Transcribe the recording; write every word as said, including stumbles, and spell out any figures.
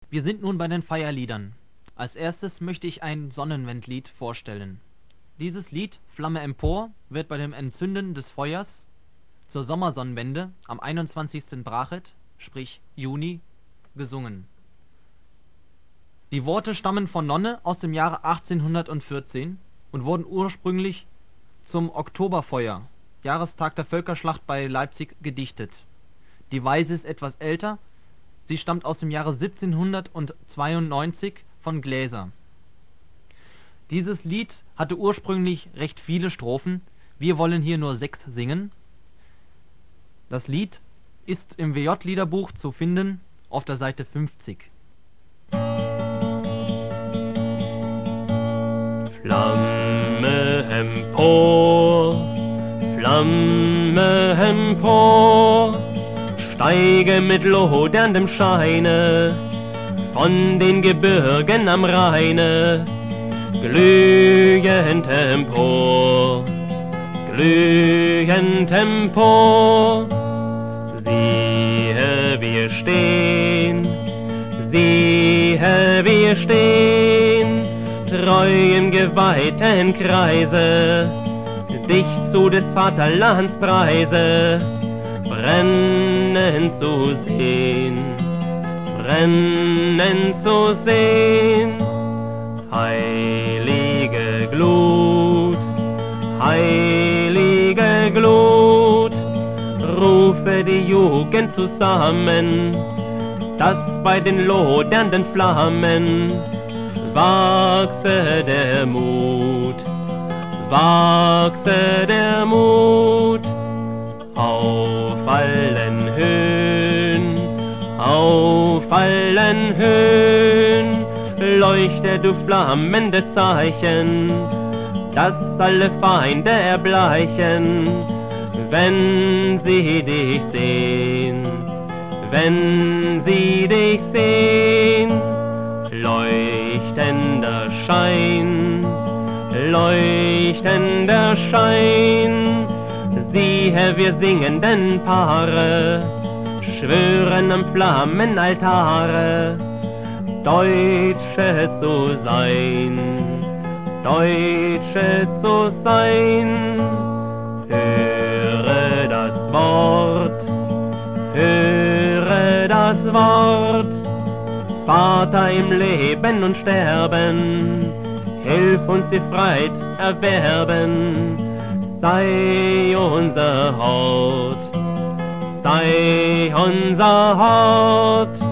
Wir sind nun bei den Feierliedern. Als erstes möchte ich ein Sonnenwendlied vorstellen. Dieses Lied, Flamme empor, wird bei dem Entzünden des Feuers zur Sommersonnenwende am einundzwanzigsten Brachet, sprich Juni, gesungen. Die Worte stammen von Nonne aus dem Jahre achtzehnhundertvierzehn und wurden ursprünglich zum Oktoberfeuer, Jahrestag der Völkerschlacht bei Leipzig, gedichtet. Die Weise ist etwas älter, sie stammt aus dem Jahre siebzehnhundertzweiundneunzig von Gläser. Dieses Lied hatte ursprünglich recht viele Strophen, wir wollen hier nur sechs singen. Das Lied ist im W J-Liederbuch zu finden auf der Seite fünfzig. Flamme empor, Flamme empor, steige mit loderndem Scheine von den Gebirgen am Rheine, glühend empor, glühend empor. Siehe, wir stehen, siehe, wir stehen, treu im geweihten Kreise, dicht zu des Vaterlands Preise, brennen zu sehen, brennen zu sehen. Heilige Glut, heilige Glut, rufe die Jugend zusammen, dass bei den lodernden Flammen wachse der Mut, wachse der Mut. Auf allen Höhen, auf allen Höhen, leuchte du flammendes Zeichen, dass alle Feinde erbleichen, wenn sie dich sehen, wenn sie dich sehen. Leuchtender Schein, leuchtender Schein, siehe, wir singenden Paare schwören am Flammenaltare, Deutsche zu sein, Deutsche zu sein. Höre das Wort, höre das Wort, Vater im Leben und Sterben, hilf uns die Freiheit erwerben, sei unser Hort, sei unser Hort.